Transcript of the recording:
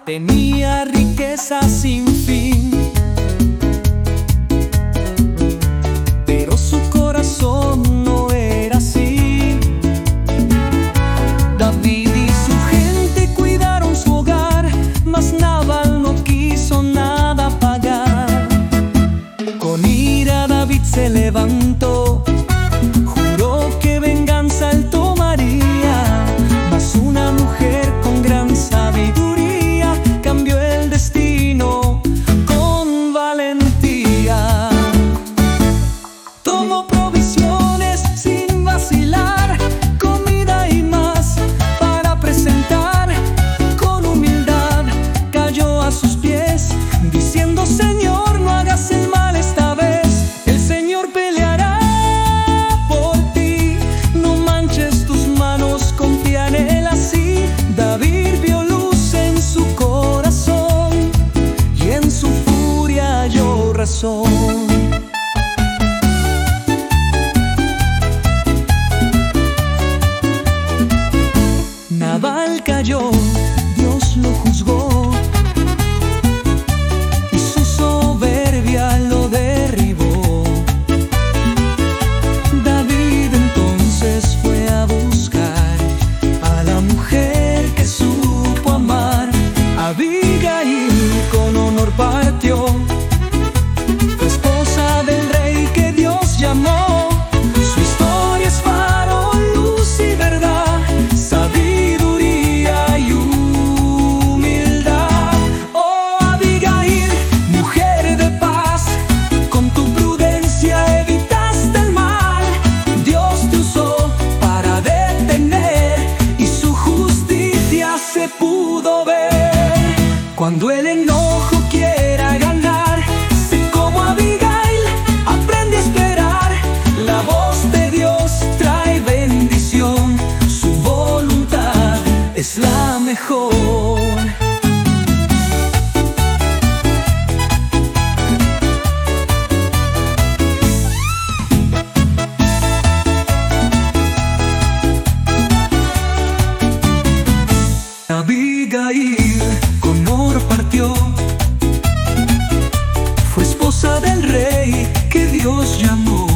tenía riqueza sin fin, pero su corazón no era así. David y su gente cuidaron su hogar, mas Nabal no quiso nada pagar. Con ira David se levantó, juró que venganza él tomaría, mas una mujer con gran sabiduría cambió el destino con valentía. Tomó provisiones sin vacilar, comida y más para presentar. Con humildad cayó a sus pies, diciendo: Señor, no hagas el mal esta vez. El Señor peleará por ti, no manches tus manos, confía en Él así. David vio luz en su corazón y en su furia halló razón. Nabal cayó, Dios lo juzgó y su soberbia lo derribó. David entonces fue a buscar a la mujer que supo amar. Abigail con honor partió, fue esposa del rey que Dios llamó. Su historia es faro, luz y verdad, sabiduría y humildad. Oh Abigail, mujer de paz, con tu prudencia evitaste el mal. Dios te usó para detener y su justicia se pudo ver. Cuando el enojo quiera ganar, sé como Abigail, aprende a esperar. La voz de Dios trae bendición, su voluntad es la mejor. Abigail con honor partió, fue esposa del rey que Dios llamó.